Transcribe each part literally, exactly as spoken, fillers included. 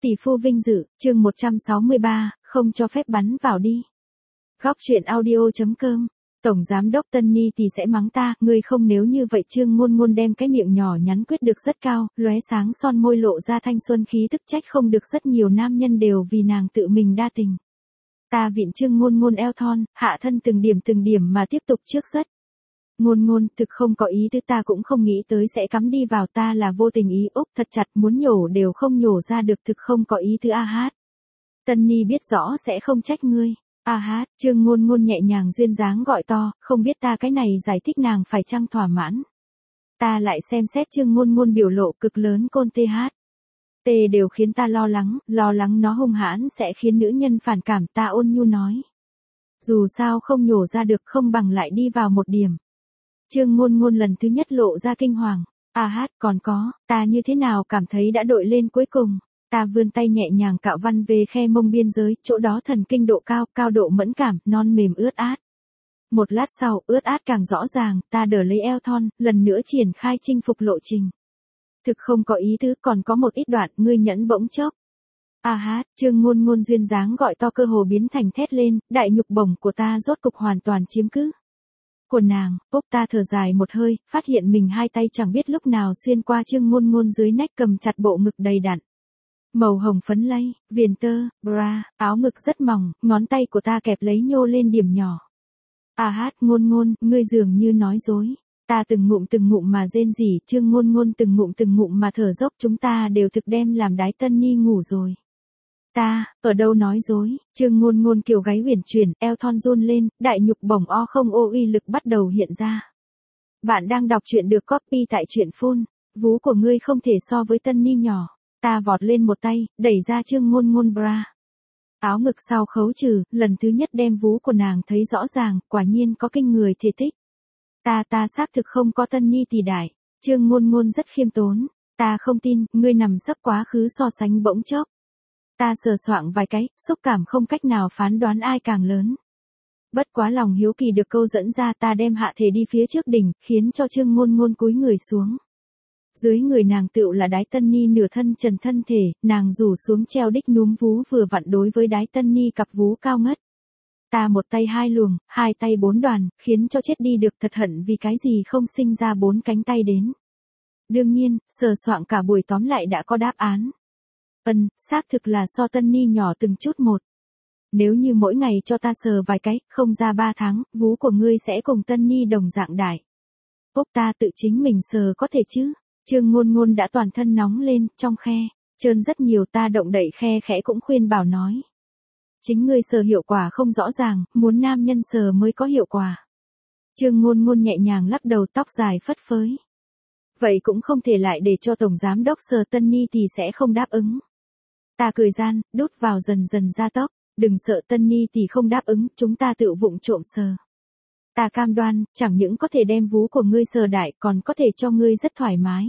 Tỷ phu vinh dự, chương một trăm sáu mươi ba, không cho phép bắn vào đi. Góc truyện audio.com. Tổng giám đốc Tân Ni thì sẽ mắng ta, ngươi không, nếu như vậy Trương Ngôn Ngôn đem cái miệng nhỏ nhắn quyết được rất cao, lóe sáng son môi lộ ra thanh xuân khí tức, trách không được rất nhiều nam nhân đều vì nàng tự mình đa tình. Ta vịn Trương Ngôn Ngôn eo thon, hạ thân từng điểm từng điểm mà tiếp tục trước rất. Ngôn Ngôn, thực không có ý tứ, ta cũng không nghĩ tới sẽ cắm đi vào, ta là vô tình ý, úp thật chặt, muốn nhổ đều không nhổ ra được, thực không có ý tứ. A hát. Tân Ni biết rõ sẽ không trách ngươi. A hát, Trương Ngôn Ngôn nhẹ nhàng duyên dáng gọi to, không biết ta cái này giải thích nàng phải chăng thỏa mãn. Ta lại xem xét Trương Ngôn Ngôn biểu lộ cực lớn côn tê hát. Tê đều khiến ta lo lắng, lo lắng nó hung hãn sẽ khiến nữ nhân phản cảm, ta ôn nhu nói. Dù sao không nhổ ra được, không bằng lại đi vào một điểm. Trương Ngôn Ngôn lần thứ nhất lộ ra kinh hoàng. A hát, còn có, ta như thế nào cảm thấy đã đội lên cuối cùng. Ta vươn tay nhẹ nhàng cạo văn về khe mông biên giới, chỗ đó thần kinh độ cao, cao độ mẫn cảm, non mềm ướt át. Một lát sau, ướt át càng rõ ràng, ta đỡ lấy eo thon, lần nữa triển khai chinh phục lộ trình. Thực không có ý tứ, còn có một ít đoạn, ngươi nhẫn bỗng chốc. A hát, Trương Ngôn Ngôn duyên dáng gọi to, cơ hồ biến thành thét lên, đại nhục bổng của ta rốt cục hoàn toàn chiếm cứ của nàng. Úc, ta thở dài một hơi, phát hiện mình hai tay chẳng biết lúc nào xuyên qua Trương Ngôn Ngôn dưới nách, cầm chặt bộ ngực đầy đặn. Màu hồng phấn lây, viền tơ, bra, áo ngực rất mỏng, ngón tay của ta kẹp lấy nhô lên điểm nhỏ. A hát, Ngôn Ngôn, ngươi dường như nói dối. Ta từng ngụm từng ngụm mà rên rỉ, Trương Ngôn Ngôn từng ngụm từng ngụm mà thở dốc, chúng ta đều thực đem làm đái Tân Ni ngủ rồi. Ta, ở đâu nói dối, Trương Ngôn Ngôn kiều gáy uyển chuyển, eo thon run lên, đại nhục bổng o không ô uy lực bắt đầu hiện ra. Bạn đang đọc truyện được copy tại truyện phun, vú của ngươi không thể so với Tân Ni nhỏ. Ta vọt lên một tay, đẩy ra Trương Ngôn Ngôn bra. Áo ngực sau khấu trừ, lần thứ nhất đem vú của nàng thấy rõ ràng, quả nhiên có kinh người thể tích. Ta ta xác thực không có Tân Ni tỷ đại. Trương Ngôn Ngôn rất khiêm tốn. Ta không tin, ngươi nằm sấp quá khứ so sánh bỗng chốc. Ta sờ soạng vài cái, xúc cảm không cách nào phán đoán ai càng lớn. Bất quá lòng hiếu kỳ được câu dẫn ra, ta đem hạ thể đi phía trước đỉnh, khiến cho Trương Ngôn Ngôn cúi người xuống. Dưới người nàng tựu là đái Tân Ni nửa thân trần thân thể, nàng rủ xuống treo đích núm vú vừa vặn đối với đái Tân Ni cặp vú cao ngất. Ta một tay hai luồng, hai tay bốn đoàn, khiến cho chết đi được, thật hận vì cái gì không sinh ra bốn cánh tay đến. Đương nhiên, sờ soạng cả buổi tóm lại đã có đáp án. Ân, xác thực là so Tân Ni nhỏ từng chút một. Nếu như mỗi ngày cho ta sờ vài cái, không ra ba tháng, vú của ngươi sẽ cùng Tân Ni đồng dạng đại. Úc, ta tự chính mình sờ có thể chứ? Trương Ngôn Ngôn đã toàn thân nóng lên, trong khe, trơn rất nhiều, ta động đậy khe khẽ cũng khuyên bảo nói. Chính ngươi sờ hiệu quả không rõ ràng, muốn nam nhân sờ mới có hiệu quả. Trương Ngôn Ngôn nhẹ nhàng lắc đầu, tóc dài phất phới. Vậy cũng không thể lại để cho Tổng Giám Đốc sờ Tân Ni thì sẽ không đáp ứng. Ta cười gian, đút vào dần dần ra tốc, đừng sợ Tân Ni thì không đáp ứng, chúng ta tự vụng trộm sờ. Ta cam đoan, chẳng những có thể đem vú của ngươi sờ đại, còn có thể cho ngươi rất thoải mái.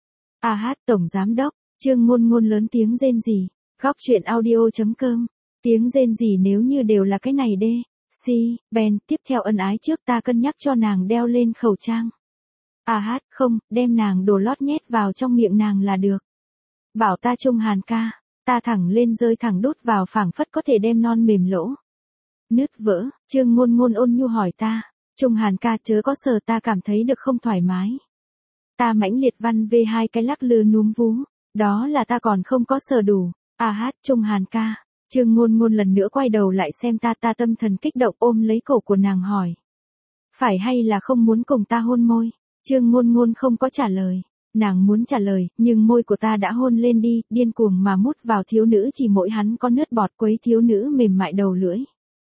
A hát, Tổng Giám Đốc, Trương Ngôn Ngôn lớn tiếng rên rỉ. Góc truyện audio.com. Tiếng rên rỉ nếu như đều là cái này đê. Si, Ben, tiếp theo ân ái trước ta cân nhắc cho nàng đeo lên khẩu trang. A hát, không, đem nàng đồ lót nhét vào trong miệng nàng là được. Bảo ta Trung Hàn ca, ta thẳng lên rơi thẳng đút vào, phảng phất có thể đem non mềm lỗ nứt vỡ. Trương Ngôn Ngôn ôn nhu hỏi ta, Trung Hàn ca chớ có sờ, ta cảm thấy được không thoải mái. Ta mãnh liệt văn về hai cái lắc lư núm vú, đó là ta còn không có sờ đủ. A hát, Trung Hàn ca. Trương Ngôn Ngôn lần nữa quay đầu lại xem ta, ta tâm thần kích động ôm lấy cổ của nàng hỏi. Phải hay là không muốn cùng ta hôn môi? Trương Ngôn Ngôn không có trả lời. Nàng muốn trả lời, nhưng môi của ta đã hôn lên đi, điên cuồng mà mút vào thiếu nữ, chỉ mỗi hắn có nước bọt quấy thiếu nữ mềm mại đầu lưỡi.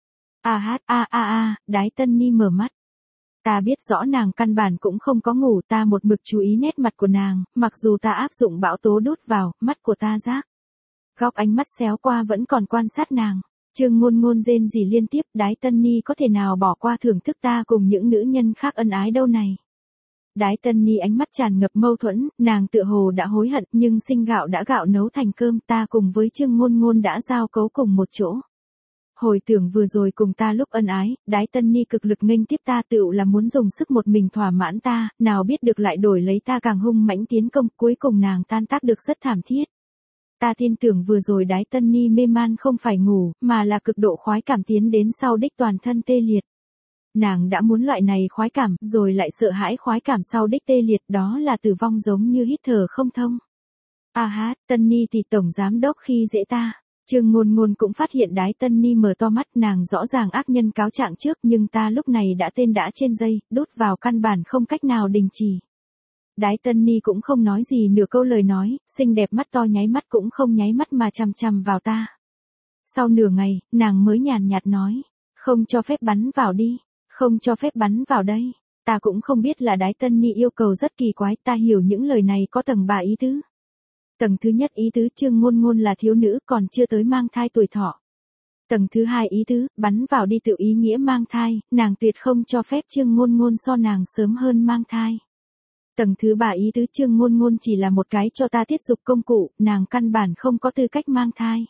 A hát, a a a, đái Tân Ni mở mắt. Ta biết rõ nàng căn bản cũng không có ngủ, ta một mực chú ý nét mặt của nàng, mặc dù ta áp dụng bão tố đút vào, mắt của ta giác. Góc ánh mắt xéo qua vẫn còn quan sát nàng. Trương Ngôn Ngôn rên rỉ liên tiếp, đái Tân Ni có thể nào bỏ qua thưởng thức ta cùng những nữ nhân khác ân ái đâu này. Đái Tân Ni ánh mắt tràn ngập mâu thuẫn, nàng tựa hồ đã hối hận, nhưng sinh gạo đã gạo nấu thành cơm, ta cùng với Trương Ngôn Ngôn đã giao cấu cùng một chỗ. Hồi tưởng vừa rồi cùng ta lúc ân ái, đái Tân Ni cực lực nghênh tiếp ta, tựu là muốn dùng sức một mình thỏa mãn ta, nào biết được lại đổi lấy ta càng hung mãnh tiến công, cuối cùng nàng tan tác được rất thảm thiết. Ta tin tưởng vừa rồi Đái Tân Ni mê man không phải ngủ, mà là cực độ khoái cảm tiến đến sau đích toàn thân tê liệt. Nàng đã muốn loại này khoái cảm, rồi lại sợ hãi khoái cảm sau đích tê liệt, đó là tử vong giống như hít thở không thông. À hát, Tân Ni thì tổng giám đốc khi dễ ta. Trương Ngôn Ngôn cũng phát hiện Đái Tân Ni mở to mắt, nàng rõ ràng ác nhân cáo trạng trước, nhưng ta lúc này đã tên đã trên dây, đút vào căn bản không cách nào đình chỉ. Đái Tân Ni cũng không nói gì nửa câu lời nói, xinh đẹp mắt to nháy mắt cũng không nháy mắt mà chằm chằm vào ta. Sau nửa ngày, nàng mới nhàn nhạt nói, không cho phép bắn vào đi, không cho phép bắn vào đây. Ta cũng không biết là Đái Tân Ni yêu cầu rất kỳ quái, ta hiểu những lời này có tầng ba ý tứ. Tầng thứ nhất ý tứ Trương Ngôn Ngôn là thiếu nữ còn chưa tới mang thai tuổi thọ. Tầng thứ hai ý tứ, bắn vào đi tự ý nghĩa mang thai, nàng tuyệt không cho phép Trương Ngôn Ngôn so nàng sớm hơn mang thai. Tầng thứ ba ý tứ Trương Ngôn Ngôn chỉ là một cái cho ta tiết dục công cụ, nàng căn bản không có tư cách mang thai.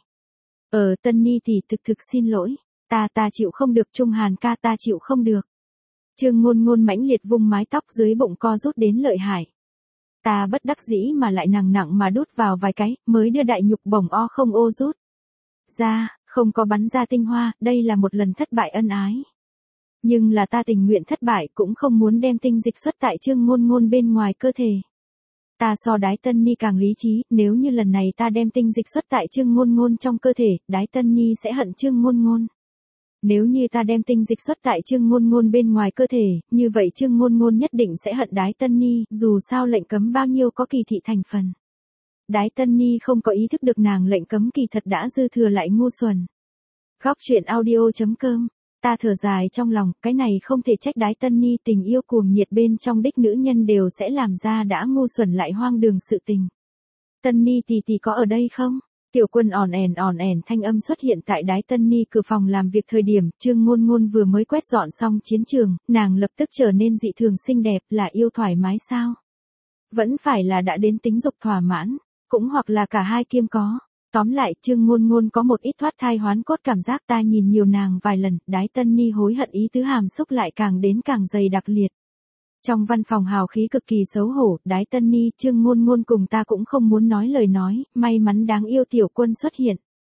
Ờ Tân Ni tỷ thực thực xin lỗi, ta ta chịu không được, Trung Hàn ca ta chịu không được. Trương Ngôn Ngôn mãnh liệt vung mái tóc dưới bụng co rút đến lợi hại. Ta bất đắc dĩ mà lại nặng nặng mà đút vào vài cái, mới đưa đại nhục bổng o không ô rút ra, không có bắn ra tinh hoa, đây là một lần thất bại ân ái. Nhưng là ta tình nguyện thất bại, cũng không muốn đem tinh dịch xuất tại Trương Ngôn Ngôn bên ngoài cơ thể. Ta so Đái Tân Ni càng lý trí, nếu như lần này ta đem tinh dịch xuất tại Trương Ngôn Ngôn trong cơ thể, Đái Tân Ni sẽ hận Trương Ngôn Ngôn. Nếu như ta đem tinh dịch xuất tại Trương Ngôn Ngôn bên ngoài cơ thể, như vậy Trương Ngôn Ngôn nhất định sẽ hận Đái Tân Ni, dù sao lệnh cấm bao nhiêu có kỳ thị thành phần. Đái Tân Ni không có ý thức được nàng lệnh cấm kỳ thật đã dư thừa lại ngu xuẩn. Góc truyện audio chấm com, ta thở dài trong lòng, cái này không thể trách Đái Tân Ni, tình yêu cuồng nhiệt bên trong đích nữ nhân đều sẽ làm ra đã ngu xuẩn lại hoang đường sự tình. Tân Ni tỷ tỷ có ở đây không? Tiểu Quân ỏn ẻn ỏn ẻn thanh âm xuất hiện tại Đái Tân Ni cửa phòng làm việc thời điểm, Trương Ngôn Ngôn vừa mới quét dọn xong chiến trường, nàng lập tức trở nên dị thường xinh đẹp, là yêu thoải mái sao? Vẫn phải là đã đến tính dục thỏa mãn, cũng hoặc là cả hai kiêm có. Tóm lại, Trương Ngôn Ngôn có một ít thoát thai hoán cốt cảm giác, ta nhìn nhiều nàng vài lần, Đái Tân Ni hối hận ý tứ hàm xúc lại càng đến càng dày đặc liệt. Trong văn phòng hào khí cực kỳ xấu hổ, Đái Tân Ni, Trương Ngôn Ngôn cùng ta cũng không muốn nói lời nói, may mắn đáng yêu Tiểu Quân xuất hiện.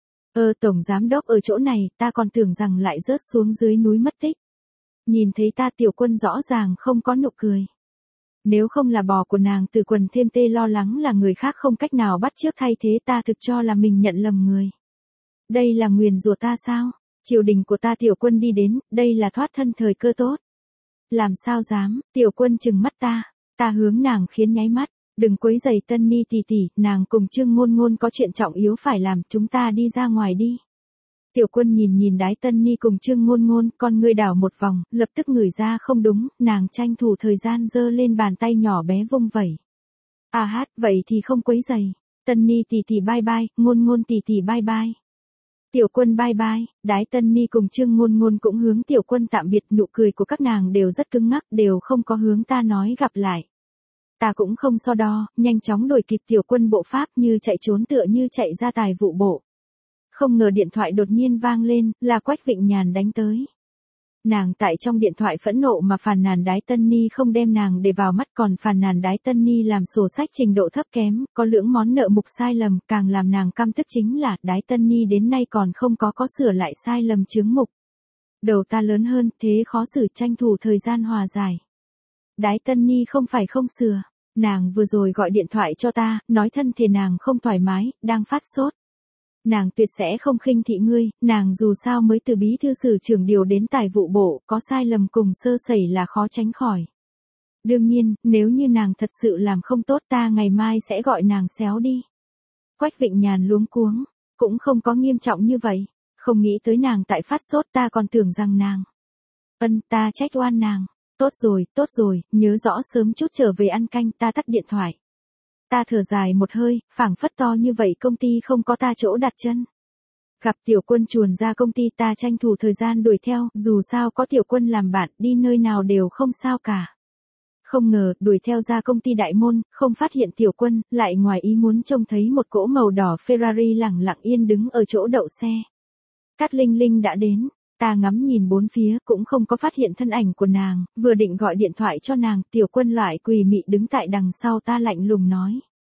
Ờ tổng giám đốc ở chỗ này, ta còn tưởng rằng lại rớt xuống dưới núi mất tích. Nhìn thấy ta Tiểu Quân rõ ràng không có nụ cười. Nếu không là bò của nàng từ quần thêm tê lo lắng là người khác không cách nào bắt chước thay thế, ta thực cho là mình nhận lầm người. Đây là nguyền rủa ta sao? Triều đình của ta Tiểu Quân đi đến, đây là thoát thân thời cơ tốt. Làm sao dám, Tiểu Quân trừng mắt ta, ta hướng nàng khiến nháy mắt, đừng quấy rầy Tân Ni tỷ tỷ, nàng cùng Trương Ngôn Ngôn có chuyện trọng yếu phải làm, chúng ta đi ra ngoài đi. Tiểu Quân nhìn nhìn Đái Tân Ni cùng Trương Ngôn Ngôn, con ngươi đảo một vòng, lập tức ngửi ra không đúng, nàng tranh thủ thời gian giơ lên bàn tay nhỏ bé vung vẩy. À hát, vậy thì không quấy rầy. Tân Ni tỷ tỷ bye bye, Ngôn Ngôn tỷ tỷ bye bye. Tiểu Quân bye bye, Đái Tân Ni cùng Trương Ngôn Ngôn cũng hướng Tiểu Quân tạm biệt, nụ cười của các nàng đều rất cứng ngắc, đều không có hướng ta nói gặp lại. Ta cũng không so đo, nhanh chóng đuổi kịp Tiểu Quân bộ pháp, như chạy trốn tựa như chạy ra tài vụ bộ. Không ngờ điện thoại đột nhiên vang lên, là Quách Vịnh Nhàn đánh tới. Nàng tại trong điện thoại phẫn nộ mà phàn nàn Đái Tân Ni không đem nàng để vào mắt, còn phàn nàn Đái Tân Ni làm sổ sách trình độ thấp kém, có lưỡng món nợ mục sai lầm, càng làm nàng căm tức chính là Đái Tân Ni đến nay còn không có có sửa lại sai lầm chướng mục. Đầu ta lớn hơn, thế khó xử, tranh thủ thời gian hòa giải. Đái Tân Ni không phải không sửa, nàng vừa rồi gọi điện thoại cho ta, nói thân thể nàng không thoải mái, đang phát sốt. Nàng tuyệt sẽ không khinh thị ngươi, nàng dù sao mới từ bí thư sử trưởng điều đến tài vụ bộ, có sai lầm cùng sơ sẩy là khó tránh khỏi. Đương nhiên, nếu như nàng thật sự làm không tốt, ta ngày mai sẽ gọi nàng xéo đi. Quách Vịnh Nhàn luống cuống, cũng không có nghiêm trọng như vậy, không nghĩ tới nàng tại phát sốt, ta còn tưởng rằng nàng. Ân, ta trách oan nàng. Tốt rồi, tốt rồi, nhớ rõ sớm chút trở về ăn canh, ta tắt điện thoại. Ta thở dài một hơi, phảng phất to như vậy công ty không có ta chỗ đặt chân. Gặp Tiểu Quân chuồn ra công ty, ta tranh thủ thời gian đuổi theo, dù sao có Tiểu Quân làm bạn, đi nơi nào đều không sao cả. Không ngờ, đuổi theo ra công ty đại môn, không phát hiện Tiểu Quân, lại ngoài ý muốn trông thấy một cỗ màu đỏ Ferrari lẳng lặng yên đứng ở chỗ đậu xe. Cát Linh Linh đã đến, ta ngắm nhìn bốn phía, cũng không có phát hiện thân ảnh của nàng, vừa định gọi điện thoại cho nàng, Tiểu Quân lại quỳ mị đứng tại đằng sau ta lạnh lùng nói.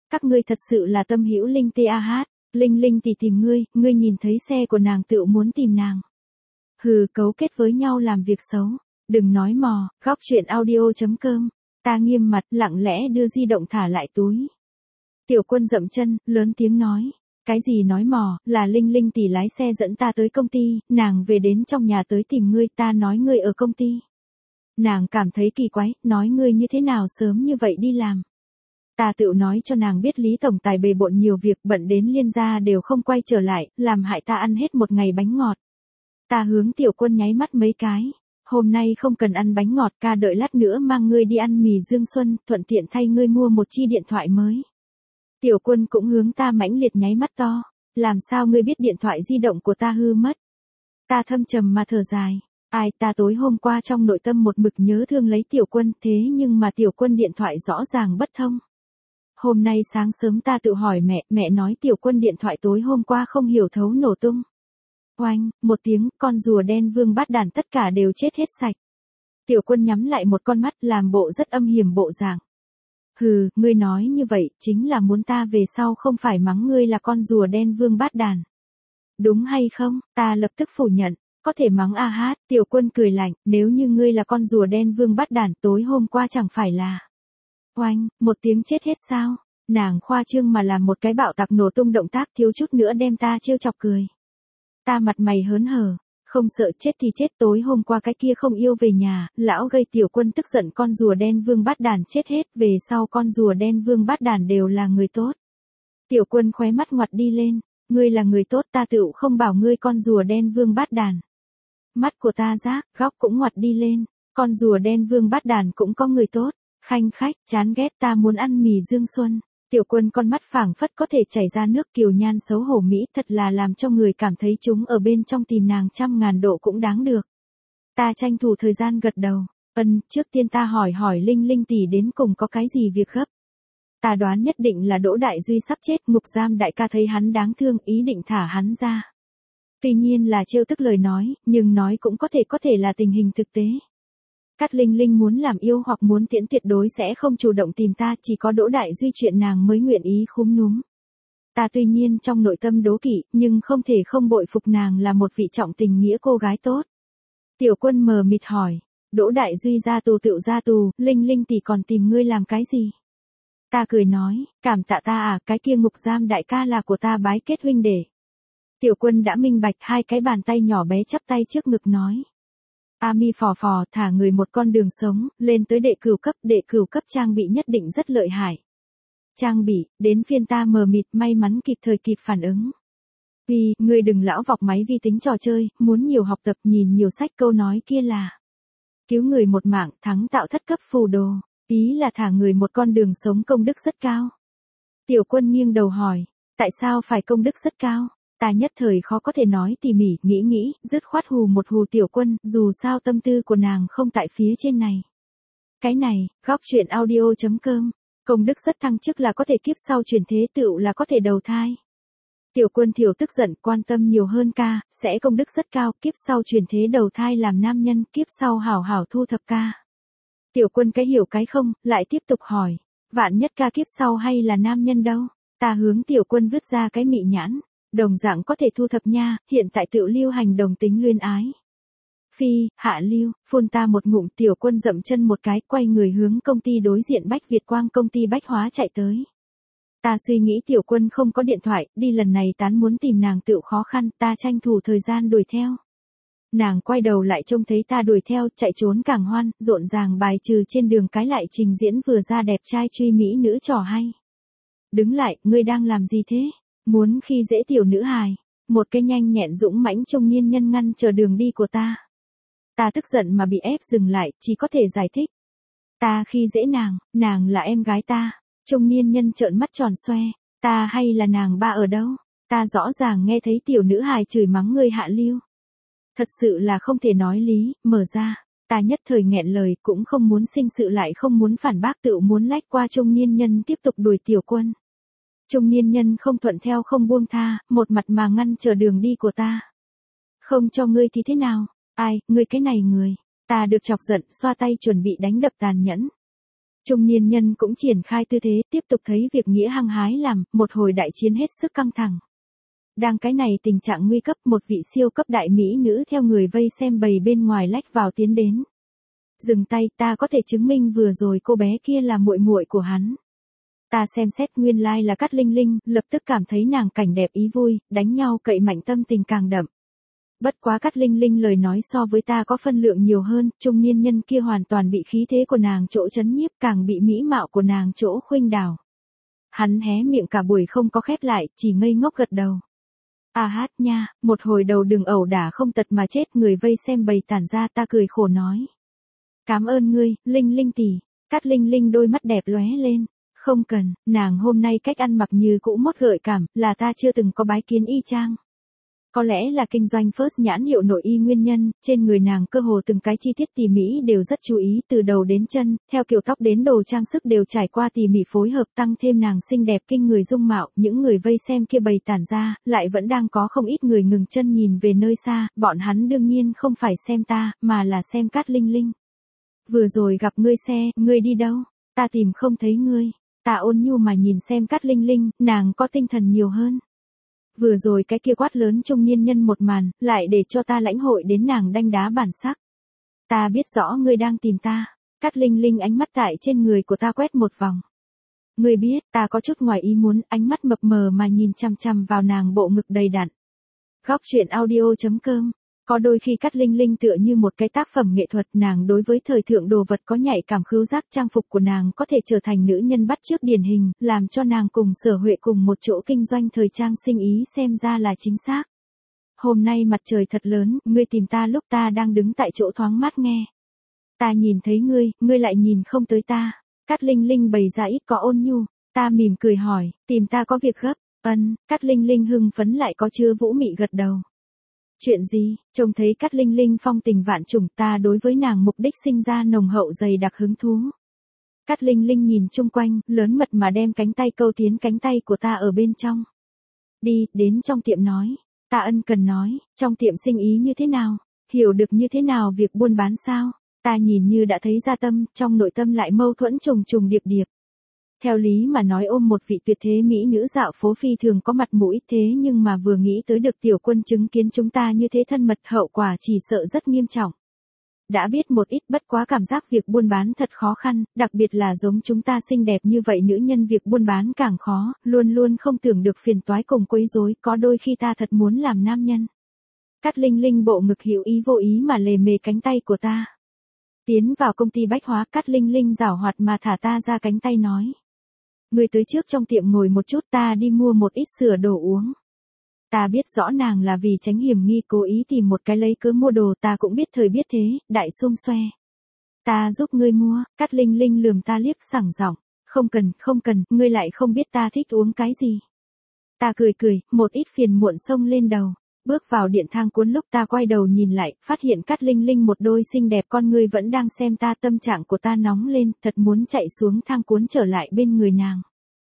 Các ngươi thật sự là tâm hữu linh tê a hát, Linh Linh tỷ tìm ngươi, ngươi nhìn thấy xe của nàng tựu muốn tìm nàng. Hừ, cấu kết với nhau làm việc xấu, đừng nói mò, góc chuyện audio chấm com. Ta nghiêm mặt, lặng lẽ đưa di động thả lại túi. Tiểu Quân dậm chân, lớn tiếng nói. Cái gì nói mò, là Linh Linh tỷ lái xe dẫn ta tới công ty, nàng về đến trong nhà tới tìm ngươi, ta nói ngươi ở công ty. Nàng cảm thấy kỳ quái, nói ngươi như thế nào sớm như vậy đi làm. Ta tự nói cho nàng biết Lý Tổng Tài bề bộn nhiều việc, bận đến liên gia đều không quay trở lại, làm hại ta ăn hết một ngày bánh ngọt. Ta hướng Tiểu Quân nháy mắt mấy cái. Hôm nay không cần ăn bánh ngọt, ca đợi lát nữa mang ngươi đi ăn mì Dương Xuân, thuận tiện thay ngươi mua một chi điện thoại mới. Tiểu Quân cũng hướng ta mãnh liệt nháy mắt to. Làm sao ngươi biết điện thoại di động của ta hư mất? Ta thâm trầm mà thở dài. Ai, ta tối hôm qua trong nội tâm một mực nhớ thương lấy Tiểu Quân, thế nhưng mà Tiểu Quân điện thoại rõ ràng bất thông. Hôm nay sáng sớm ta tự hỏi mẹ, mẹ nói Tiểu Quân điện thoại tối hôm qua không hiểu thấu nổ tung. Oanh, một tiếng, con rùa đen vương bát đàn tất cả đều chết hết sạch. Tiểu Quân nhắm lại một con mắt làm bộ rất âm hiểm bộ dạng. Hừ, ngươi nói như vậy, chính là muốn ta về sau không phải mắng ngươi là con rùa đen vương bát đàn. Đúng hay không? Ta lập tức phủ nhận. Có thể mắng a hát, Tiểu Quân cười lạnh, nếu như ngươi là con rùa đen vương bát đàn tối hôm qua chẳng phải là. Oanh, một tiếng chết hết sao? Nàng khoa trương mà làm một cái bạo tạc nổ tung động tác thiếu chút nữa đem ta trêu chọc cười. Ta mặt mày hớn hở, không sợ chết thì chết, tối hôm qua cái kia không yêu về nhà, lão gây Tiểu Quân tức giận con rùa đen vương bát đàn chết hết, về sau con rùa đen vương bát đàn đều là người tốt. Tiểu Quân khóe mắt ngoặt đi lên, ngươi là người tốt ta tựu không bảo ngươi con rùa đen vương bát đàn. Mắt của ta rác, góc cũng ngoặt đi lên, con rùa đen vương bát đàn cũng có người tốt, khanh khách, chán ghét ta muốn ăn mì Dương Xuân. Tiểu Quân con mắt phảng phất có thể chảy ra nước kiều nhan xấu hổ mỹ thật là làm cho người cảm thấy chúng ở bên trong tìm nàng trăm ngàn độ cũng đáng được. Ta tranh thủ thời gian gật đầu, ân, trước tiên ta hỏi hỏi Linh Linh tỷ đến cùng có cái gì việc gấp. Ta đoán nhất định là Đỗ Đại Duy sắp chết, ngục giam đại ca thấy hắn đáng thương ý định thả hắn ra. Tuy nhiên là trêu tức lời nói, nhưng nói cũng có thể có thể là tình hình thực tế. Cát Linh Linh muốn làm yêu hoặc muốn tiễn tuyệt đối sẽ không chủ động tìm ta, chỉ có Đỗ Đại Duy chuyện nàng mới nguyện ý khúm núm. Ta tuy nhiên trong nội tâm đố kỵ, nhưng không thể không bội phục nàng là một vị trọng tình nghĩa cô gái tốt. Tiểu Quân mờ mịt hỏi, Đỗ Đại Duy ra tù tựu ra tù, Linh Linh tỷ còn tìm ngươi làm cái gì? Ta cười nói, cảm tạ ta à, cái kia ngục giam đại ca là của ta bái kết huynh đệ. Tiểu Quân đã minh bạch, hai cái bàn tay nhỏ bé chắp tay trước ngực nói. A mi phò phò, thả người một con đường sống, lên tới đệ cửu cấp, đệ cửu cấp trang bị nhất định rất lợi hại. Trang bị, đến phiên ta mờ mịt, may mắn kịp thời kịp phản ứng. Vì, ngươi đừng lão vọc máy vi tính trò chơi, muốn nhiều học tập nhìn nhiều sách, câu nói kia là. Cứu người một mạng, thắng tạo thất cấp phù đồ, ý là thả người một con đường sống công đức rất cao. Tiểu Quân nghiêng đầu hỏi, tại sao phải công đức rất cao? Ta nhất thời khó có thể nói tỉ mỉ, nghĩ nghĩ, dứt khoát hù một hù Tiểu Quân, dù sao tâm tư của nàng không tại phía trên này. Cái này, góc chuyện audio chấm com, công đức rất thăng chức là có thể kiếp sau chuyển thế tựu là có thể đầu thai. Tiểu Quân thiểu tức giận, quan tâm nhiều hơn ca, sẽ công đức rất cao, kiếp sau chuyển thế đầu thai làm nam nhân, kiếp sau hảo hảo thu thập ca. Tiểu Quân cái hiểu cái không, lại tiếp tục hỏi, vạn nhất ca kiếp sau hay là nam nhân đâu? Ta hướng Tiểu Quân vứt ra cái mị nhãn. Đồng dạng có thể thu thập nha, hiện tại tự lưu hành đồng tính luyên ái. Phi, hạ lưu, phun ta một ngụm. Tiểu Quân dậm chân một cái, quay người hướng công ty đối diện Bách Việt Quang công ty bách hóa chạy tới. Ta suy nghĩ Tiểu Quân không có điện thoại, đi lần này tán muốn tìm nàng tựu khó khăn, ta tranh thủ thời gian đuổi theo. Nàng quay đầu lại trông thấy ta đuổi theo, chạy trốn càng hoan, rộn ràng bài trừ trên đường cái lại trình diễn vừa ra đẹp trai truy mỹ nữ trò hay. Đứng lại, ngươi đang làm gì thế? Muốn khi dễ tiểu nữ hài, một cái nhanh nhẹn dũng mãnh trung niên nhân ngăn chờ đường đi của ta. Ta tức giận mà bị ép dừng lại, chỉ có thể giải thích. Ta khi dễ nàng, nàng là em gái ta. Trung niên nhân trợn mắt tròn xoe, ta hay là nàng ba ở đâu? Ta rõ ràng nghe thấy tiểu nữ hài chửi mắng người hạ lưu. Thật sự là không thể nói lý, mở ra. Ta nhất thời nghẹn lời, cũng không muốn sinh sự lại không muốn phản bác, tự muốn lách qua trung niên nhân tiếp tục đuổi Tiểu Quân. Trung niên nhân không thuận theo không buông tha, một mặt mà ngăn chờ đường đi của ta. Không cho ngươi thì thế nào? Ai, ngươi cái này người. Ta được chọc giận, xoa tay chuẩn bị đánh đập tàn nhẫn. Trung niên nhân cũng triển khai tư thế, tiếp tục thấy việc nghĩa hăng hái làm, một hồi đại chiến hết sức căng thẳng. Đang cái này tình trạng nguy cấp, một vị siêu cấp đại mỹ nữ theo người vây xem bầy bên ngoài lách vào tiến đến. Dừng tay, ta có thể chứng minh vừa rồi cô bé kia là muội muội của hắn. Ta xem xét nguyên lai là Cát Linh Linh, lập tức cảm thấy nàng cảnh đẹp ý vui, đánh nhau cậy mạnh tâm tình càng đậm. Bất quá Cát Linh Linh lời nói so với ta có phân lượng nhiều hơn, trung niên nhân kia hoàn toàn bị khí thế của nàng chỗ chấn nhiếp, càng bị mỹ mạo của nàng chỗ khuynh đảo. Hắn hé miệng cả buổi không có khép lại, chỉ ngây ngốc gật đầu. À hát nha, một hồi đầu đừng ẩu đả không tật mà chết, người vây xem bầy tản ra, ta cười khổ nói. Cảm ơn ngươi, Linh Linh tỷ. Cát Linh Linh đôi mắt đẹp lóe lên. Không cần, nàng hôm nay cách ăn mặc như cũ mốt gợi cảm, là ta chưa từng có bái kiến y chang. Có lẽ là kinh doanh First nhãn hiệu nội y nguyên nhân, trên người nàng cơ hồ từng cái chi tiết tỉ mỉ đều rất chú ý, từ đầu đến chân, theo kiểu tóc đến đồ trang sức đều trải qua tỉ mỉ phối hợp, tăng thêm nàng xinh đẹp kinh người dung mạo, những người vây xem kia bầy tản ra, lại vẫn đang có không ít người ngừng chân nhìn về nơi xa, bọn hắn đương nhiên không phải xem ta, mà là xem Cát Linh Linh. Vừa rồi gặp ngươi xe, ngươi đi đâu? Ta tìm không thấy ngươi. Ta ôn nhu mà nhìn xem Cát Linh Linh, nàng có tinh thần nhiều hơn. Vừa rồi cái kia quát lớn trung niên nhân một màn, lại để cho ta lãnh hội đến nàng đanh đá bản sắc. Ta biết rõ ngươi đang tìm ta. Cát Linh Linh ánh mắt tại trên người của ta quét một vòng. Ngươi biết, ta có chút ngoài ý muốn, ánh mắt mập mờ mà nhìn chằm chằm vào nàng bộ ngực đầy đặn. Góc truyện audio chấm com. Có đôi khi Cát Linh Linh tựa như một cái tác phẩm nghệ thuật, nàng đối với thời thượng đồ vật có nhạy cảm khứu giác, trang phục của nàng có thể trở thành nữ nhân bắt chước điển hình, làm cho nàng cùng Sở Huệ cùng một chỗ kinh doanh thời trang sinh ý xem ra là chính xác. Hôm nay mặt trời thật lớn, ngươi tìm ta lúc ta đang đứng tại chỗ thoáng mát nghe. Ta nhìn thấy ngươi, ngươi lại nhìn không tới ta. Cát Linh Linh bày ra ít có ôn nhu, ta mỉm cười hỏi, tìm ta có việc gấp? Ân, Cát Linh Linh hưng phấn lại có chứa vũ mị gật đầu. Chuyện gì? Trông thấy Cát Linh Linh phong tình vạn trùng, ta đối với nàng mục đích sinh ra nồng hậu dày đặc hứng thú. Cát Linh Linh nhìn chung quanh, lớn mật mà đem cánh tay câu tiến cánh tay của ta ở bên trong. Đi, đến trong tiệm nói. Ta ân cần nói, trong tiệm sinh ý như thế nào? Hiểu được như thế nào việc buôn bán sao? Ta nhìn như đã thấy ra tâm, trong nội tâm lại mâu thuẫn trùng trùng điệp điệp. Theo lý mà nói ôm một vị tuyệt thế mỹ nữ dạo phố phi thường có mặt mũi, thế nhưng mà vừa nghĩ tới được Tiểu Quân chứng kiến chúng ta như thế thân mật, hậu quả chỉ sợ rất nghiêm trọng. Đã biết một ít, bất quá cảm giác việc buôn bán thật khó khăn, đặc biệt là giống chúng ta xinh đẹp như vậy nữ nhân việc buôn bán càng khó, luôn luôn không tưởng được phiền toái cùng quấy rối, có đôi khi ta thật muốn làm nam nhân. Cát Linh Linh bộ ngực hữu ý vô ý mà lề mề cánh tay của ta. Tiến vào công ty bách hóa, Cát Linh Linh giảo hoạt mà thả ta ra cánh tay nói. Ngươi tới trước trong tiệm ngồi một chút, ta đi mua một ít sửa đồ uống. Ta biết rõ nàng là vì tránh hiểm nghi cố ý tìm một cái lấy cớ mua đồ, ta cũng biết thời biết thế, đại xung xoe. Ta giúp ngươi mua, Cát Linh Linh lườm ta liếc sảng giọng, không cần, không cần, ngươi lại không biết ta thích uống cái gì. Ta cười cười, một ít phiền muộn xông lên đầu. Bước vào điện thang cuốn, lúc ta quay đầu nhìn lại, phát hiện Cát Linh Linh một đôi xinh đẹp con ngươi vẫn đang xem ta, tâm trạng của ta nóng lên, thật muốn chạy xuống thang cuốn trở lại bên người nàng.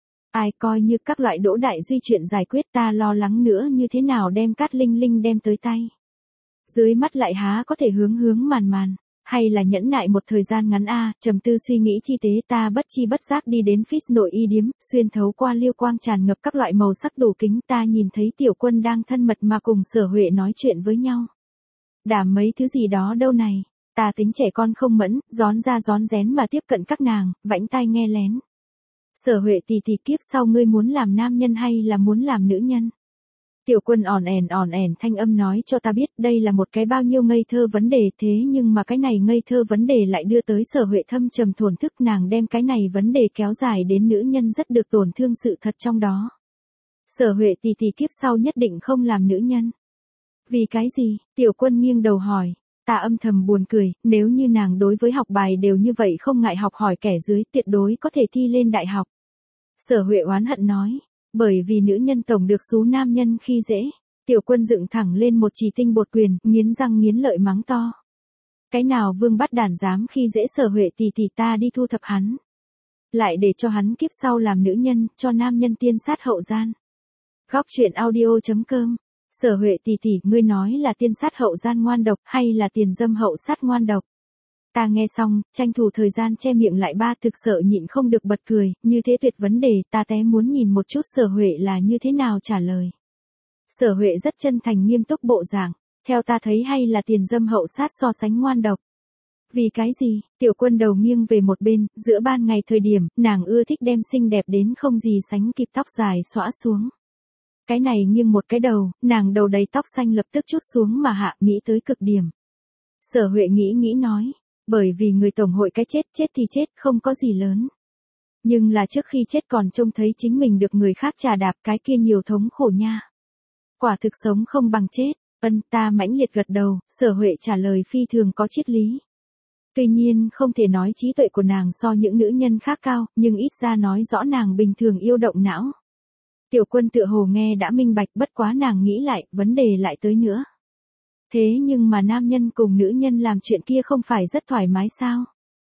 Ai coi như các loại đỗ đại duy chuyện giải quyết, ta lo lắng nữa như thế nào đem Cát Linh Linh đem tới tay. Dưới mắt lại há có thể hướng hướng màn màn, hay là nhẫn nại một thời gian ngắn a, trầm tư suy nghĩ chi tế, ta bất chi bất giác đi đến Fizz nội y điếm, xuyên thấu qua liêu quang tràn ngập các loại màu sắc đủ kính, ta nhìn thấy Tiểu Quân đang thân mật mà cùng Sở Huệ nói chuyện với nhau. Đảm mấy thứ gì đó đâu này, ta tính trẻ con không mẫn, gión ra gión rén mà tiếp cận các nàng, vãnh tai nghe lén. Sở Huệ tỷ tỷ, kiếp sau ngươi muốn làm nam nhân hay là muốn làm nữ nhân? Tiểu Quân ỏn ẻn ỏn ẻn thanh âm nói cho ta biết đây là một cái bao nhiêu ngây thơ vấn đề, thế nhưng mà cái này ngây thơ vấn đề lại đưa tới Sở Huệ thâm trầm thổn thức, nàng đem cái này vấn đề kéo dài đến nữ nhân rất được tổn thương sự thật trong đó. Sở Huệ tỷ tỷ, kiếp sau nhất định không làm nữ nhân. Vì cái gì? Tiểu Quân nghiêng đầu hỏi. Ta âm thầm buồn cười, nếu như nàng đối với học bài đều như vậy không ngại học hỏi kẻ dưới, tuyệt đối có thể thi lên đại học. Sở Huệ oán hận nói. Bởi vì nữ nhân tổng được xú nam nhân khi dễ. Tiểu Quân dựng thẳng lên một chỉ tinh bột quyền, nghiến răng nghiến lợi mắng to. Cái nào vương bắt đàn dám khi dễ Sở Huệ tỷ tỷ, ta đi thu thập hắn. Lại để cho hắn kiếp sau làm nữ nhân, cho nam nhân tiên sát hậu gian. Góc truyện audio chấm com. Sở Huệ tỷ tỷ, ngươi nói là tiên sát hậu gian ngoan độc hay là tiền dâm hậu sát ngoan độc? Ta nghe xong, tranh thủ thời gian che miệng lại ba thực sợ nhịn không được bật cười, như thế tuyệt vấn đề, ta té muốn nhìn một chút Sở Huệ là như thế nào trả lời. Sở Huệ rất chân thành nghiêm túc bộ dạng, theo ta thấy hay là tiền dâm hậu sát so sánh ngoan độc. Vì cái gì, Tiểu Quân đầu nghiêng về một bên, giữa ban ngày thời điểm, nàng ưa thích đem xinh đẹp đến không gì sánh kịp tóc dài xõa xuống. Cái này nghiêng một cái đầu, nàng đầu đầy tóc xanh lập tức chút xuống mà hạ mỹ tới cực điểm. Sở Huệ nghĩ nghĩ nói, bởi vì người tổng hội cái chết, chết thì chết, không có gì lớn. Nhưng là trước khi chết còn trông thấy chính mình được người khác trà đạp, cái kia nhiều thống khổ nha. Quả thực sống không bằng chết. Ân, ta mãnh liệt gật đầu, Sở Huệ trả lời phi thường có triết lý. Tuy nhiên không thể nói trí tuệ của nàng so những nữ nhân khác cao, nhưng ít ra nói rõ nàng bình thường yêu động não. Tiểu Quân tựa hồ nghe đã minh bạch, bất quá nàng nghĩ lại, vấn đề lại tới nữa. Thế nhưng mà nam nhân cùng nữ nhân làm chuyện kia không phải rất thoải mái sao?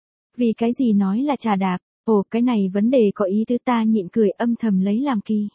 Vì cái gì nói là trà đạp? Ồ, cái này vấn đề có ý tứ, ta nhịn cười âm thầm lấy làm kỳ.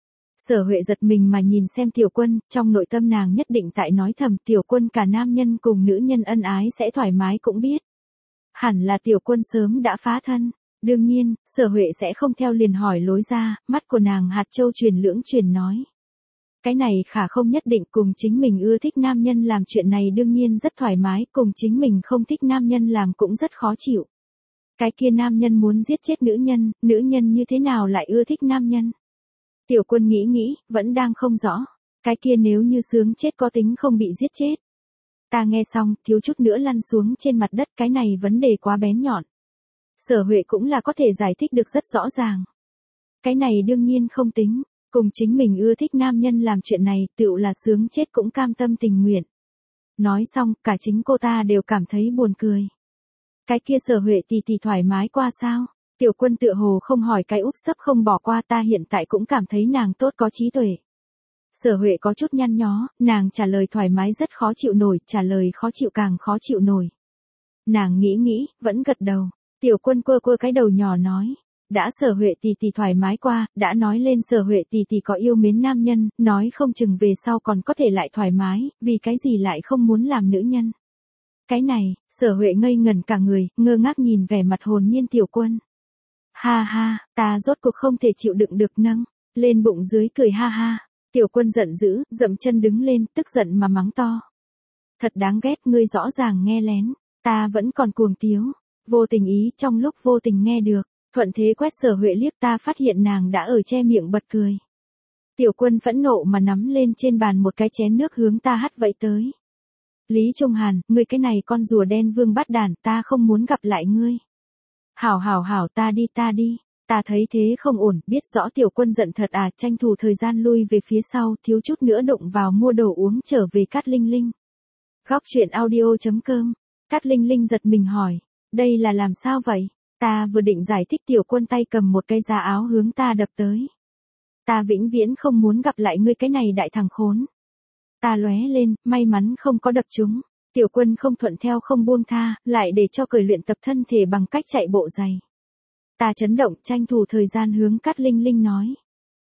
Sở Huệ giật mình mà nhìn xem Tiểu Quân, trong nội tâm nàng nhất định tại nói thầm, Tiểu Quân cả nam nhân cùng nữ nhân ân ái sẽ thoải mái cũng biết. Hẳn là Tiểu Quân sớm đã phá thân. Đương nhiên, Sở Huệ sẽ không theo liền hỏi lối ra, mắt của nàng hạt châu truyền lưỡng truyền nói. Cái này khả không nhất định, cùng chính mình ưa thích nam nhân làm chuyện này đương nhiên rất thoải mái, cùng chính mình không thích nam nhân làm cũng rất khó chịu. Cái kia nam nhân muốn giết chết nữ nhân, nữ nhân như thế nào lại ưa thích nam nhân? Tiểu Quân nghĩ nghĩ, vẫn đang không rõ. Cái kia nếu như sướng chết có tính không bị giết chết. Ta nghe xong, thiếu chút nữa lăn xuống trên mặt đất, cái này vấn đề quá bén nhọn. Sở Huệ cũng là có thể giải thích được rất rõ ràng. Cái này đương nhiên không tính, cùng chính mình ưa thích nam nhân làm chuyện này, tựu là sướng chết cũng cam tâm tình nguyện. Nói xong, cả chính cô ta đều cảm thấy buồn cười. Cái kia Sở Huệ tì tì thoải mái qua sao? Tiểu Quân tựa hồ không hỏi cái úp sấp không bỏ qua, ta hiện tại cũng cảm thấy nàng tốt có trí tuệ. Sở Huệ có chút nhăn nhó, nàng trả lời thoải mái rất khó chịu nổi, trả lời khó chịu càng khó chịu nổi. Nàng nghĩ nghĩ, vẫn gật đầu. Tiểu Quân quơ quơ cái đầu nhỏ nói, đã Sở Huệ tì tì thoải mái qua, đã nói lên Sở Huệ tì tì có yêu mến nam nhân, nói không chừng về sau còn có thể lại thoải mái, vì cái gì lại không muốn làm nữ nhân. Cái này, Sở Huệ ngây ngẩn cả người, ngơ ngác nhìn vẻ mặt hồn nhiên Tiểu Quân. Ha ha, ta rốt cuộc không thể chịu đựng được nâng lên bụng dưới cười ha ha. Tiểu Quân giận dữ, dậm chân đứng lên, tức giận mà mắng to. Thật đáng ghét, ngươi rõ ràng nghe lén, ta vẫn còn cuồng tiếu, vô tình ý trong lúc vô tình nghe được, thuận thế quét Sở Huệ liếc, ta phát hiện nàng đã ở che miệng bật cười. Tiểu Quân phẫn nộ mà nắm lên trên bàn một cái chén nước hướng ta hắt vẫy tới. Lý Trung Hàn, ngươi cái này con rùa đen vương bắt đàn, ta không muốn gặp lại ngươi. Hảo hảo hảo, ta đi ta đi. Ta thấy thế không ổn, biết rõ Tiểu Quân giận thật à, tranh thủ thời gian lui về phía sau, thiếu chút nữa đụng vào mua đồ uống trở về Cát Linh Linh. Góc truyện audio chấm com. Cát Linh Linh giật mình hỏi, đây là làm sao vậy? Ta vừa định giải thích, Tiểu Quân tay cầm một cây giá áo hướng ta đập tới. Ta vĩnh viễn không muốn gặp lại ngươi cái này đại thằng khốn. Ta lóe lên, may mắn không có đập trúng. Tiểu Quân không thuận theo không buông tha, lại để cho cười luyện tập thân thể bằng cách chạy bộ giày. Ta chấn động, tranh thủ thời gian hướng Cát Linh Linh nói.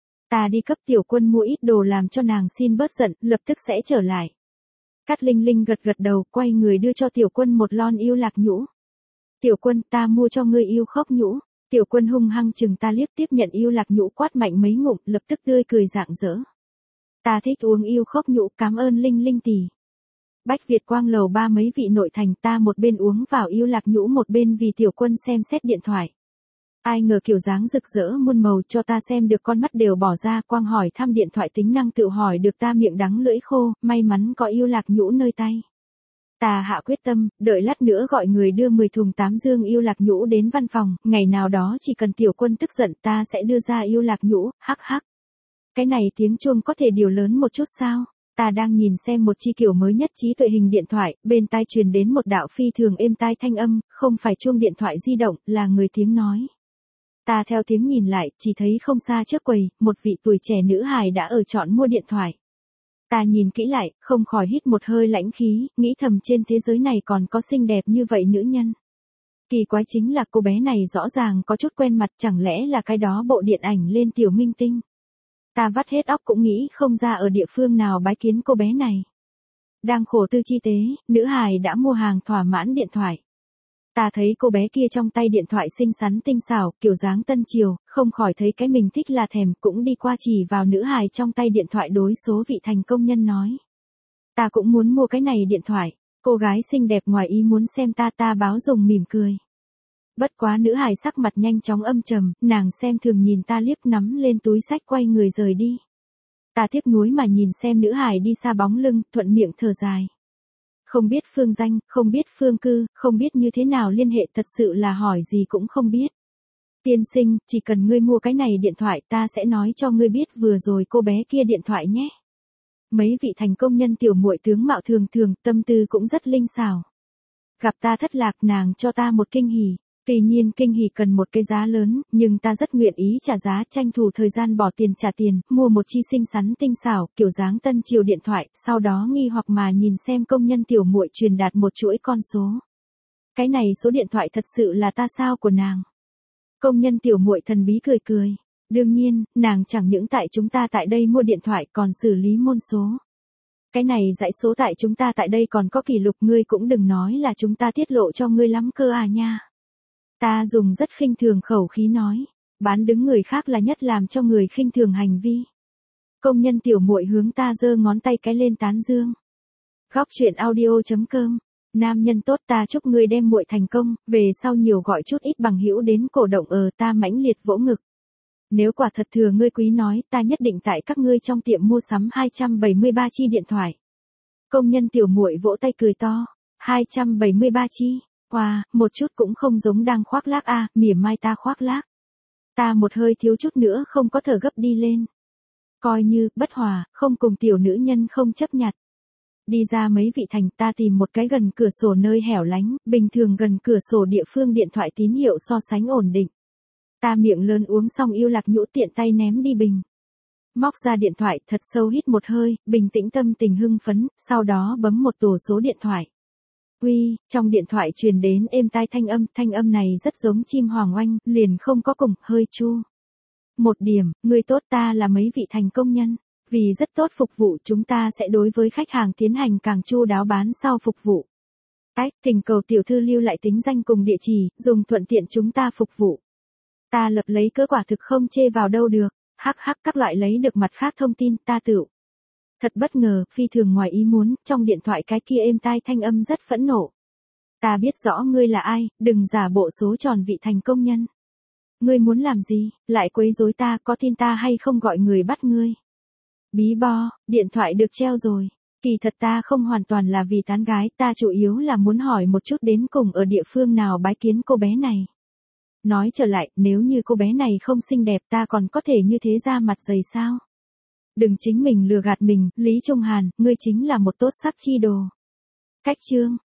Ta đi cấp Tiểu Quân mua ít đồ làm cho nàng xin bớt giận, lập tức sẽ trở lại. Cát Linh Linh gật gật đầu, quay người đưa cho Tiểu Quân một lon yêu lạc nhũ. Tiểu Quân, ta mua cho ngươi yêu khốc nhũ. Tiểu Quân hung hăng chừng ta liếc, tiếp nhận yêu lạc nhũ quát mạnh mấy ngụm, lập tức tươi cười rạng rỡ. Ta thích uống yêu khốc nhũ, cảm ơn Linh Linh tỷ. Bách Việt Quang lầu ba mấy vị nội thành, ta một bên uống vào yêu lạc nhũ một bên vì Tiểu Quân xem xét điện thoại. Ai ngờ kiểu dáng rực rỡ muôn màu cho ta xem được con mắt đều bỏ ra, Quang hỏi thăm điện thoại tính năng tự hỏi được ta miệng đắng lưỡi khô, may mắn có yêu lạc nhũ nơi tay. Ta hạ quyết tâm, đợi lát nữa gọi người đưa mười thùng tám dương yêu lạc nhũ đến văn phòng, ngày nào đó chỉ cần Tiểu Quân tức giận ta sẽ đưa ra yêu lạc nhũ, hắc hắc. Cái này tiếng chuông có thể điều lớn một chút sao? Ta đang nhìn xem một chi kiểu mới nhất trí tuệ hình điện thoại, bên tai truyền đến một đạo phi thường êm tai thanh âm, không phải chuông điện thoại di động, là người tiếng nói. Ta theo tiếng nhìn lại, chỉ thấy không xa trước quầy, một vị tuổi trẻ nữ hài đã ở chọn mua điện thoại. Ta nhìn kỹ lại, không khỏi hít một hơi lãnh khí, nghĩ thầm trên thế giới này còn có xinh đẹp như vậy nữ nhân. Kỳ quái chính là cô bé này rõ ràng có chút quen mặt, chẳng lẽ là cái đó bộ điện ảnh lên tiểu minh tinh. Ta vắt hết óc cũng nghĩ không ra ở địa phương nào bái kiến cô bé này. Đang khổ tư chi tế, nữ hài đã mua hàng thỏa mãn điện thoại. Ta thấy cô bé kia trong tay điện thoại xinh xắn tinh xảo, kiểu dáng tân triều, không khỏi thấy cái mình thích là thèm, cũng đi qua chỉ vào nữ hài trong tay điện thoại đối số vị thành công nhân nói. Ta cũng muốn mua cái này điện thoại. Cô gái xinh đẹp ngoài ý muốn xem ta ta báo dùng mỉm cười. Bất quá nữ hài sắc mặt nhanh chóng âm trầm, nàng xem thường nhìn ta liếc nắm lên túi sách quay người rời đi. Ta tiếc nuối mà nhìn xem nữ hài đi xa bóng lưng, thuận miệng thở dài. Không biết phương danh, không biết phương cư, không biết như thế nào liên hệ, thật sự là hỏi gì cũng không biết. Tiên sinh, chỉ cần ngươi mua cái này điện thoại ta sẽ nói cho ngươi biết vừa rồi cô bé kia điện thoại nhé. Mấy vị thành công nhân tiểu muội tướng mạo thường thường, tâm tư cũng rất linh xảo. Gặp ta thất lạc nàng cho ta một kinh hỉ. Tuy nhiên kinh hỉ cần một cái giá lớn, nhưng ta rất nguyện ý trả giá, tranh thủ thời gian bỏ tiền trả tiền, mua một chi xinh xắn tinh xảo, kiểu dáng tân triều điện thoại, sau đó nghi hoặc mà nhìn xem công nhân tiểu muội truyền đạt một chuỗi con số. Cái này số điện thoại thật sự là ta sao của nàng. Công nhân tiểu muội thần bí cười cười. Đương nhiên, nàng chẳng những tại chúng ta tại đây mua điện thoại còn xử lý môn số. Cái này dãy số tại chúng ta tại đây còn có kỷ lục, ngươi cũng đừng nói là chúng ta tiết lộ cho ngươi lắm cơ à nha. Ta dùng rất khinh thường khẩu khí nói, bán đứng người khác là nhất làm cho người khinh thường hành vi. Công nhân tiểu muội hướng ta giơ ngón tay cái lên tán dương. Góc truyện audio chấm com. Nam nhân tốt, ta chúc ngươi đem muội thành công, về sau nhiều gọi chút ít bằng hữu đến cổ động ờ ta mãnh liệt vỗ ngực. Nếu quả thật thừa ngươi quý nói, ta nhất định tại các ngươi trong tiệm mua sắm hai trăm bảy mươi ba chi điện thoại. Công nhân tiểu muội vỗ tay cười to, hai trăm bảy mươi ba chi. Wow, một chút cũng không giống đang khoác lác a, à, mỉa mai ta khoác lác. Ta một hơi thiếu chút nữa không có thở gấp đi lên. Coi như, bất hòa, không cùng tiểu nữ nhân không chấp nhặt. Đi ra mấy vị thành, ta tìm một cái gần cửa sổ nơi hẻo lánh, bình thường gần cửa sổ địa phương điện thoại tín hiệu so sánh ổn định. Ta miệng lớn uống xong yêu lạc nhũ tiện tay ném đi bình. Móc ra điện thoại, thật sâu hít một hơi, bình tĩnh tâm tình hưng phấn, sau đó bấm một tổ số điện thoại. Uy, trong điện thoại truyền đến êm tai thanh âm, thanh âm này rất giống chim hoàng oanh, liền không có cùng, hơi chu. Một điểm, người tốt, ta là mấy vị thành công nhân. Vì rất tốt phục vụ chúng ta sẽ đối với khách hàng tiến hành càng chu đáo bán sau phục vụ. Ách, thỉnh cầu tiểu thư lưu lại tính danh cùng địa chỉ, dùng thuận tiện chúng ta phục vụ. Ta lập lấy cớ quả thực không chê vào đâu được, hắc hắc các loại lấy được mặt khác thông tin, ta tự. Thật bất ngờ, phi thường ngoài ý muốn, trong điện thoại cái kia êm tai thanh âm rất phẫn nộ. Ta biết rõ ngươi là ai, đừng giả bộ số tròn vị thành công nhân. Ngươi muốn làm gì, lại quấy rối ta, có tin ta hay không gọi người bắt ngươi. Bí bo, điện thoại được treo rồi. Kỳ thật ta không hoàn toàn là vì tán gái, ta chủ yếu là muốn hỏi một chút đến cùng ở địa phương nào bái kiến cô bé này. Nói trở lại, nếu như cô bé này không xinh đẹp ta còn có thể như thế ra mặt dày sao? Đừng chính mình lừa gạt mình, Lý Trung Hàn, ngươi chính là một tốt sắc chi đồ. Cách chương.